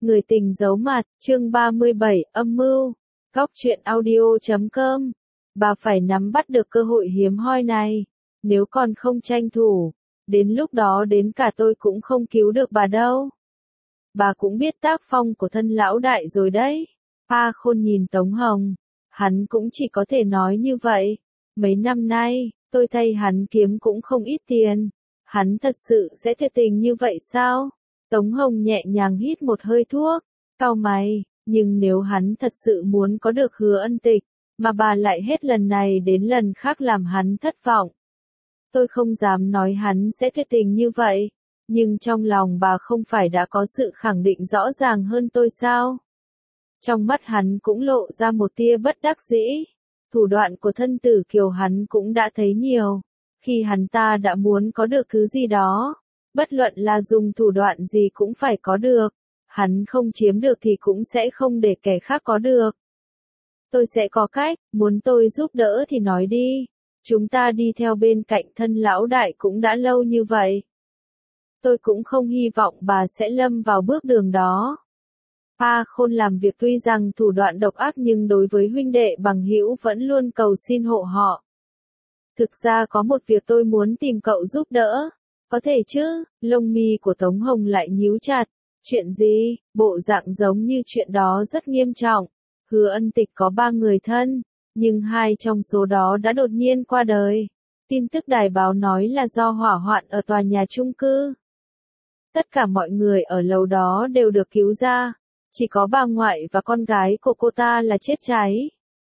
Người tình giấu mặt, chương 37, âm mưu. Góc truyện audio.com. Bà phải nắm bắt được cơ hội hiếm hoi này. Nếu còn không tranh thủ, đến lúc đó đến cả tôi cũng không cứu được bà đâu. Bà cũng biết tác phong của thân lão đại rồi đấy. Pa Khôn nhìn Tống Hồng. Hắn cũng chỉ có thể nói như vậy. Mấy năm nay, tôi thay hắn kiếm cũng không ít tiền. Hắn thật sự sẽ thiệt tình như vậy sao? Tống Hồng nhẹ nhàng hít một hơi thuốc, cau mày, nhưng nếu hắn thật sự muốn có được Hứa Ân Tịch, mà bà lại hết lần này đến lần khác làm hắn thất vọng. Tôi không dám nói hắn sẽ thiệt tình như vậy, nhưng trong lòng bà không phải đã có sự khẳng định rõ ràng hơn tôi sao? Trong mắt hắn cũng lộ ra một tia bất đắc dĩ, thủ đoạn của thân tử Kiều hắn cũng đã thấy nhiều, khi hắn ta đã muốn có được thứ gì đó. Bất luận là dùng thủ đoạn gì cũng phải có được, hắn không chiếm được thì cũng sẽ không để kẻ khác có được. Tôi sẽ có cách, muốn tôi giúp đỡ thì nói đi, chúng ta đi theo bên cạnh thân lão đại cũng đã lâu như vậy. Tôi cũng không hy vọng bà sẽ lâm vào bước đường đó. Pa Khôn làm việc tuy rằng thủ đoạn độc ác nhưng đối với huynh đệ bằng hữu vẫn luôn cầu xin hộ họ. Thực ra có một việc tôi muốn tìm cậu giúp đỡ. Có thể chứ, lông mi của Tống Hồng lại nhíu chặt. Chuyện gì, bộ dạng giống như chuyện đó rất nghiêm trọng. Hứa Ân Tịch có 3 người thân, nhưng 2 trong số đó đã đột nhiên qua đời. Tin tức đài báo nói là do hỏa hoạn ở tòa nhà chung cư. Tất cả mọi người ở lầu đó đều được cứu ra, chỉ có bà ngoại và con gái của cô ta là chết cháy.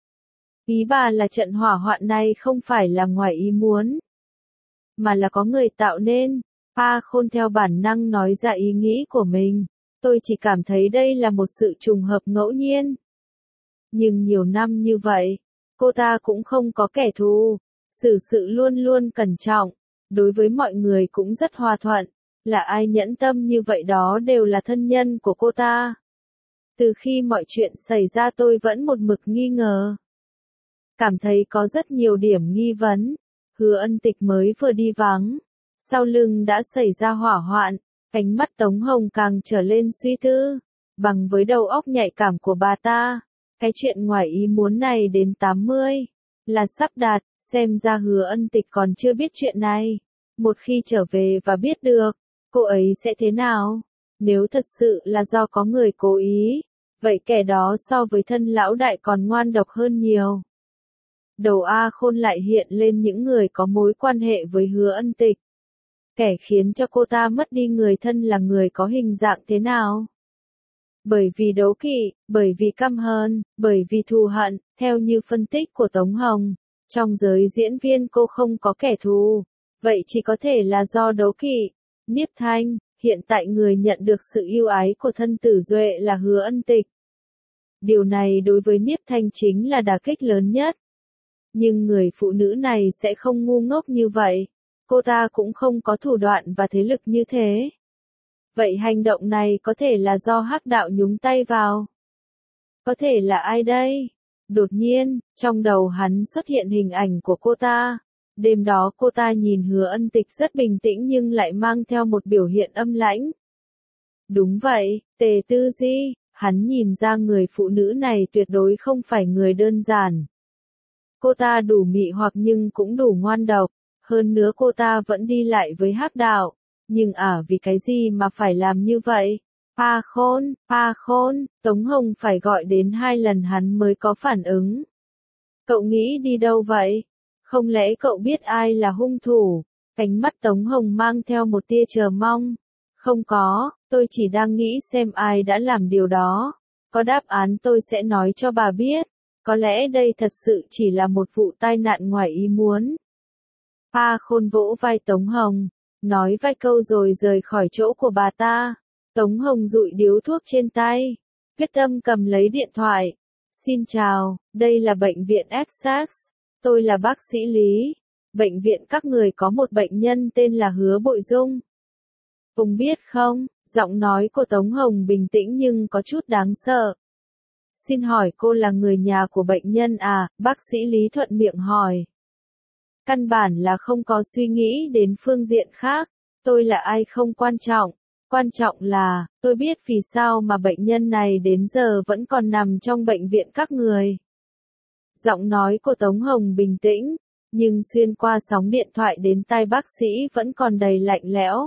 Ý bà là trận hỏa hoạn này không phải là ngoài ý muốn, mà là có người tạo nên. Pa Khôn theo bản năng nói ra ý nghĩ của mình. Tôi chỉ cảm thấy đây là một sự trùng hợp ngẫu nhiên. Nhưng nhiều năm như vậy, cô ta cũng không có kẻ thù, xử sự luôn luôn cẩn trọng, đối với mọi người cũng rất hòa thuận, là ai nhẫn tâm như vậy đó đều là thân nhân của cô ta. Từ khi mọi chuyện xảy ra tôi vẫn một mực nghi ngờ. Cảm thấy có rất nhiều điểm nghi vấn. Hứa Ân Tịch mới vừa đi vắng, sau lưng đã xảy ra hỏa hoạn, ánh mắt Tống Hồng càng trở lên suy tư, bằng với đầu óc nhạy cảm của bà ta, cái chuyện ngoài ý muốn này đến 80, là sắp đạt, xem ra Hứa Ân Tịch còn chưa biết chuyện này. Một khi trở về và biết được, cô ấy sẽ thế nào? Nếu thật sự là do có người cố ý, vậy kẻ đó so với thân lão đại còn ngoan độc hơn nhiều. Đầu A Khôn lại hiện lên những người có mối quan hệ với Hứa Ân Tịch. Kẻ khiến cho cô ta mất đi người thân là người có hình dạng thế nào? Bởi vì đố kỵ, bởi vì căm hờn, bởi vì thù hận, theo như phân tích của Tống Hồng, trong giới diễn viên cô không có kẻ thù, vậy chỉ có thể là do đố kỵ. Niếp Thanh, hiện tại người nhận được sự yêu ái của thân tử Duệ là Hứa Ân Tịch. Điều này đối với Niếp Thanh chính là đả kích lớn nhất. Nhưng người phụ nữ này sẽ không ngu ngốc như vậy. Cô ta cũng không có thủ đoạn và thế lực như thế. Vậy hành động này có thể là do hắc đạo nhúng tay vào. Có thể là ai đây? Đột nhiên, trong đầu hắn xuất hiện hình ảnh của cô ta. Đêm đó cô ta nhìn Hứa Ân Tịch rất bình tĩnh nhưng lại mang theo một biểu hiện âm lãnh. Đúng vậy, Tề Tư Di, hắn nhìn ra người phụ nữ này tuyệt đối không phải người đơn giản. Cô ta đủ mị hoặc nhưng cũng đủ ngoan độc, hơn nữa cô ta vẫn đi lại với hắc đạo, nhưng vì cái gì mà phải làm như vậy? Pa Khôn, Tống Hồng phải gọi đến 2 lần hắn mới có phản ứng. Cậu nghĩ đi đâu vậy? Không lẽ cậu biết ai là hung thủ? Ánh mắt Tống Hồng mang theo một tia chờ mong. Không có, tôi chỉ đang nghĩ xem ai đã làm điều đó. Có đáp án tôi sẽ nói cho bà biết. Có lẽ đây thật sự chỉ là một vụ tai nạn ngoài ý muốn. Pa Khôn vỗ vai Tống Hồng, nói vài câu rồi rời khỏi chỗ của bà ta. Tống Hồng dụi điếu thuốc trên tay, quyết tâm cầm lấy điện thoại. Xin chào, đây là bệnh viện Essex. Tôi là bác sĩ Lý. Bệnh viện các người có một bệnh nhân tên là Hứa Bội Dung. Ông biết không, giọng nói của Tống Hồng bình tĩnh nhưng có chút đáng sợ. Xin hỏi cô là người nhà của bệnh nhân à? Bác sĩ Lý thuận miệng hỏi. Căn bản là không có suy nghĩ đến phương diện khác. Tôi là ai không quan trọng. Quan trọng là, tôi biết vì sao mà bệnh nhân này đến giờ vẫn còn nằm trong bệnh viện các người. Giọng nói của Tống Hồng bình tĩnh, nhưng xuyên qua sóng điện thoại đến tai bác sĩ vẫn còn đầy lạnh lẽo.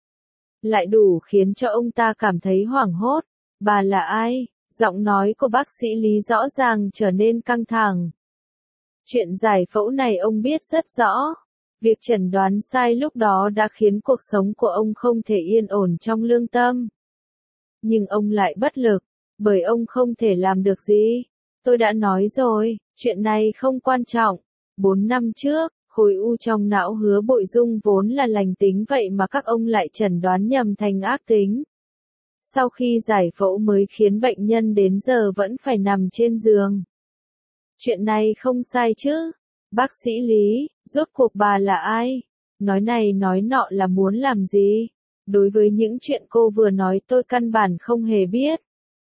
Lại đủ khiến cho ông ta cảm thấy hoảng hốt. Bà là ai? Giọng nói của bác sĩ Lý rõ ràng trở nên căng thẳng. Chuyện giải phẫu này ông biết rất rõ. Việc chẩn đoán sai lúc đó đã khiến cuộc sống của ông không thể yên ổn trong lương tâm. Nhưng ông lại bất lực, bởi ông không thể làm được gì. Tôi đã nói rồi, chuyện này không quan trọng. 4 năm trước, khối u trong não Hứa Bội Dung vốn là lành tính vậy mà các ông lại chẩn đoán nhầm thành ác tính. Sau khi giải phẫu mới khiến bệnh nhân đến giờ vẫn phải nằm trên giường. Chuyện này không sai chứ? Bác sĩ Lý, rốt cuộc bà là ai? Nói này nói nọ là muốn làm gì? Đối với những chuyện cô vừa nói tôi căn bản không hề biết.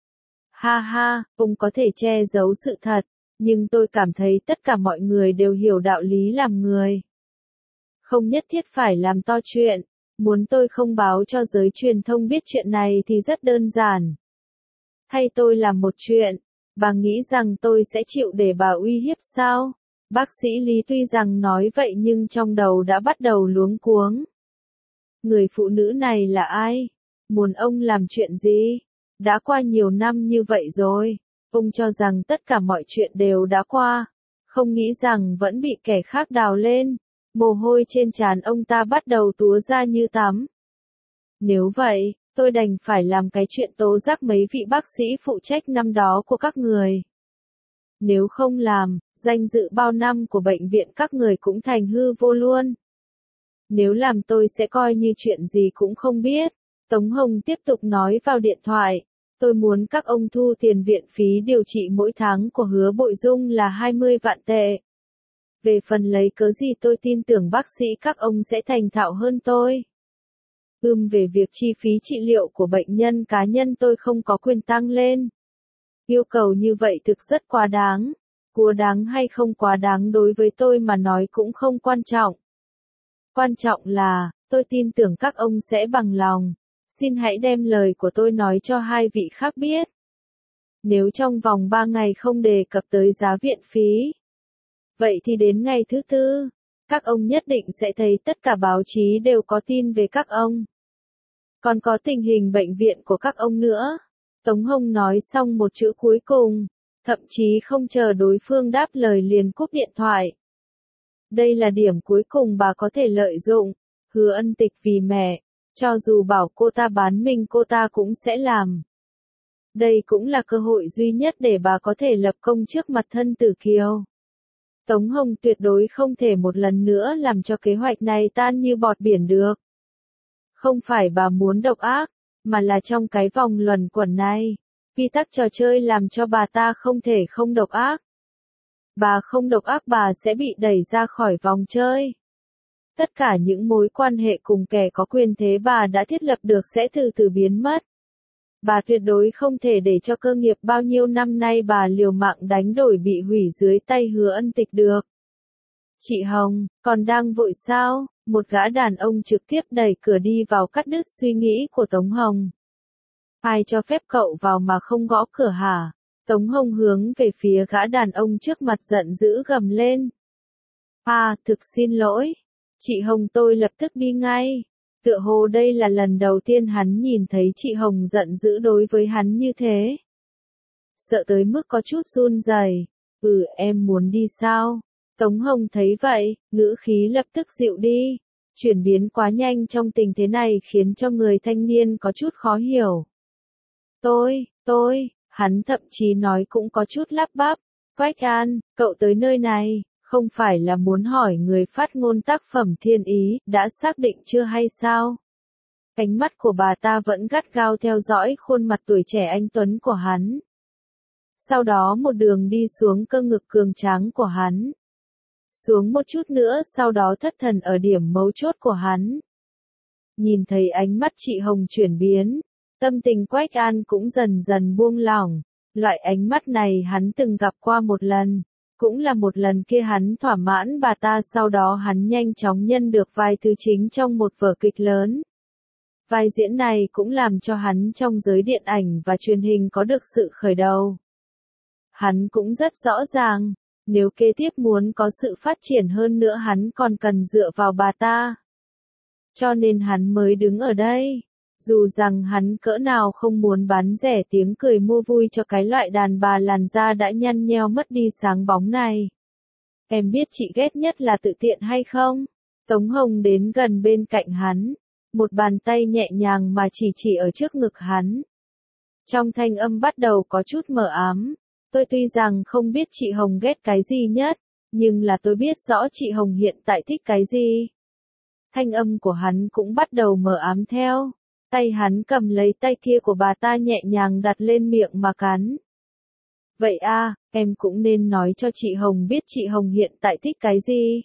Ha ha, ông có thể che giấu sự thật, nhưng tôi cảm thấy tất cả mọi người đều hiểu đạo lý làm người. Không nhất thiết phải làm to chuyện, muốn tôi không báo cho giới truyền thông biết chuyện này thì rất đơn giản. Thay tôi làm một chuyện, bà nghĩ rằng tôi sẽ chịu để bà uy hiếp sao? Bác sĩ Lý tuy rằng nói vậy nhưng trong đầu đã bắt đầu luống cuống. Người phụ nữ này là ai? Muốn ông làm chuyện gì? Đã qua nhiều năm như vậy rồi, ông cho rằng tất cả mọi chuyện đều đã qua, không nghĩ rằng vẫn bị kẻ khác đào lên. Mồ hôi trên trán ông ta bắt đầu túa ra như tắm. Nếu vậy, tôi đành phải làm cái chuyện tố giác mấy vị bác sĩ phụ trách năm đó của các người. Nếu không làm, danh dự bao năm của bệnh viện các người cũng thành hư vô luôn. Nếu làm tôi sẽ coi như chuyện gì cũng không biết. Tống Hồng tiếp tục nói vào điện thoại. Tôi muốn các ông thu tiền viện phí điều trị mỗi tháng của Hứa Bội Dung là 20 vạn tệ. Về phần lấy cớ gì tôi tin tưởng bác sĩ các ông sẽ thành thạo hơn tôi. Về việc chi phí trị liệu của bệnh nhân cá nhân tôi không có quyền tăng lên. Yêu cầu như vậy thực rất quá đáng. Quá đáng hay không quá đáng đối với tôi mà nói cũng không quan trọng. Quan trọng là, tôi tin tưởng các ông sẽ bằng lòng. Xin hãy đem lời của tôi nói cho hai vị khác biết. Nếu trong vòng 3 ngày không đề cập tới giá viện phí, vậy thì đến ngày thứ tư, các ông nhất định sẽ thấy tất cả báo chí đều có tin về các ông. Còn có tình hình bệnh viện của các ông nữa. Tống Hồng nói xong một chữ cuối cùng, thậm chí không chờ đối phương đáp lời liền cúp điện thoại. Đây là điểm cuối cùng bà có thể lợi dụng. Hứa Ân Tịch vì mẹ, cho dù bảo cô ta bán mình cô ta cũng sẽ làm. Đây cũng là cơ hội duy nhất để bà có thể lập công trước mặt thân tử Kiều. Tống Hồng tuyệt đối không thể một lần nữa làm cho kế hoạch này tan như bọt biển được. Không phải bà muốn độc ác, mà là trong cái vòng luẩn quẩn này, quy tắc trò chơi làm cho bà ta không thể không độc ác. Bà không độc ác bà sẽ bị đẩy ra khỏi vòng chơi. Tất cả những mối quan hệ cùng kẻ có quyền thế bà đã thiết lập được sẽ từ từ biến mất. Bà tuyệt đối không thể để cho cơ nghiệp bao nhiêu năm nay bà liều mạng đánh đổi bị hủy dưới tay Hứa Ân Tịch được. Chị Hồng, còn đang vội sao? Một gã đàn ông trực tiếp đẩy cửa đi vào cắt đứt suy nghĩ của Tống Hồng. Ai cho phép cậu vào mà không gõ cửa hả? Tống Hồng hướng về phía gã đàn ông trước mặt giận dữ gầm lên. Thực xin lỗi. Chị Hồng tôi lập tức đi ngay. Tựa hồ đây là lần đầu tiên hắn nhìn thấy chị Hồng giận dữ đối với hắn như thế. Sợ tới mức có chút run rẩy. Em muốn đi sao? Tống Hồng thấy vậy, ngữ khí lập tức dịu đi. Chuyển biến quá nhanh trong tình thế này khiến cho người thanh niên có chút khó hiểu. Hắn thậm chí nói cũng có chút lắp bắp. Quách An, cậu tới nơi này, không phải là muốn hỏi người phát ngôn tác phẩm Thiên Ý, đã xác định chưa hay sao? Ánh mắt của bà ta vẫn gắt gao theo dõi khuôn mặt tuổi trẻ anh tuấn của hắn. Sau đó một đường đi xuống cơ ngực cường tráng của hắn. Xuống một chút nữa sau đó thất thần ở điểm mấu chốt của hắn. Nhìn thấy ánh mắt chị Hồng chuyển biến, tâm tình Quách An cũng dần dần buông lỏng. Loại ánh mắt này hắn từng gặp qua một lần, cũng là một lần kia hắn thỏa mãn bà ta sau đó hắn nhanh chóng nhân được vài thứ chính trong một vở kịch lớn. Vai diễn này cũng làm cho hắn trong giới điện ảnh và truyền hình có được sự khởi đầu. Hắn cũng rất rõ ràng, nếu kế tiếp muốn có sự phát triển hơn nữa hắn còn cần dựa vào bà ta. Cho nên hắn mới đứng ở đây. Dù rằng hắn cỡ nào không muốn bán rẻ tiếng cười mua vui cho cái loại đàn bà làn da đã nhăn nheo mất đi sáng bóng này. Em biết chị ghét nhất là tự tiện hay không? Tống Hồng đến gần bên cạnh hắn. Một bàn tay nhẹ nhàng mà chỉ ở trước ngực hắn. Trong thanh âm bắt đầu có chút mờ ám. Tôi tuy rằng không biết chị Hồng ghét cái gì nhất, nhưng là tôi biết rõ chị Hồng hiện tại thích cái gì. Thanh âm của hắn cũng bắt đầu mờ ám theo. Tay hắn cầm lấy tay kia của bà ta nhẹ nhàng đặt lên miệng mà cắn. Vậy à, em cũng nên nói cho chị Hồng biết chị Hồng hiện tại thích cái gì.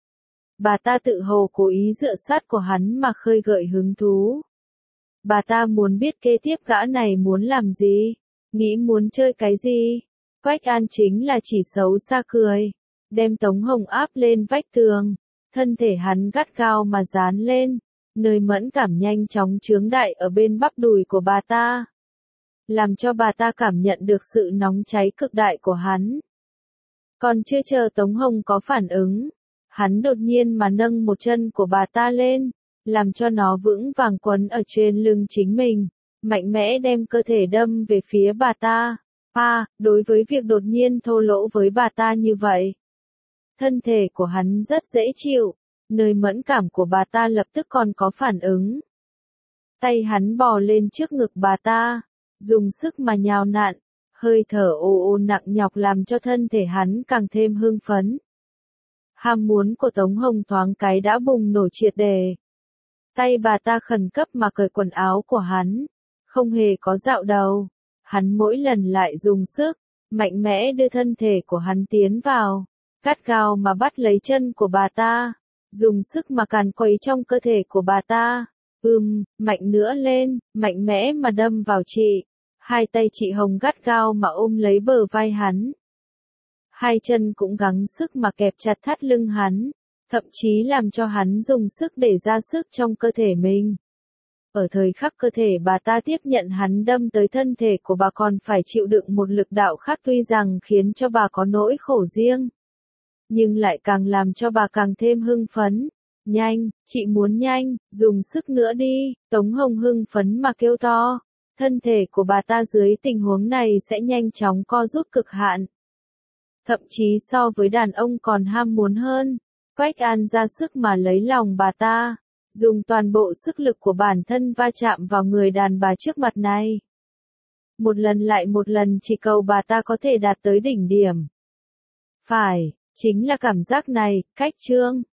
Bà ta tự hồ cố ý dựa sát của hắn mà khơi gợi hứng thú. Bà ta muốn biết kế tiếp gã này muốn làm gì, nghĩ muốn chơi cái gì. Quách An chính là chỉ xấu xa cười, đem Tống Hồng áp lên vách tường, thân thể hắn gắt gao mà dán lên, nơi mẫn cảm nhanh chóng chướng đại ở bên bắp đùi của bà ta. Làm cho bà ta cảm nhận được sự nóng cháy cực đại của hắn. Còn chưa chờ Tống Hồng có phản ứng, hắn đột nhiên mà nâng một chân của bà ta lên, làm cho nó vững vàng quấn ở trên lưng chính mình, mạnh mẽ đem cơ thể đâm về phía bà ta. Đối với việc đột nhiên thô lỗ với bà ta như vậy, thân thể của hắn rất dễ chịu, nơi mẫn cảm của bà ta lập tức còn có phản ứng. Tay hắn bò lên trước ngực bà ta, dùng sức mà nhào nặn, hơi thở ồ nặng nhọc làm cho thân thể hắn càng thêm hưng phấn. Ham muốn của Tống Hồng thoáng cái đã bùng nổ triệt đề. Tay bà ta khẩn cấp mà cởi quần áo của hắn, không hề có dạo đầu. Hắn mỗi lần lại dùng sức, mạnh mẽ đưa thân thể của hắn tiến vào, gắt gao mà bắt lấy chân của bà ta, dùng sức mà càn quấy trong cơ thể của bà ta. Mạnh nữa lên, mạnh mẽ mà đâm vào chị. Hai tay chị Hồng gắt gao mà ôm lấy bờ vai hắn. Hai chân cũng gắng sức mà kẹp chặt thắt lưng hắn, thậm chí làm cho hắn dùng sức để ra sức trong cơ thể mình. Ở thời khắc cơ thể bà ta tiếp nhận hắn đâm tới thân thể của bà còn phải chịu đựng một lực đạo khác tuy rằng khiến cho bà có nỗi khổ riêng. Nhưng lại càng làm cho bà càng thêm hưng phấn. Nhanh, chị muốn nhanh, dùng sức nữa đi, Tống Hồng hưng phấn mà kêu to. Thân thể của bà ta dưới tình huống này sẽ nhanh chóng co rút cực hạn. Thậm chí so với đàn ông còn ham muốn hơn. Quách An ra sức mà lấy lòng bà ta, dùng toàn bộ sức lực của bản thân va chạm vào người đàn bà trước mặt này. Một lần lại một lần chỉ cầu bà ta có thể đạt tới đỉnh điểm. Phải, chính là cảm giác này, cách chương.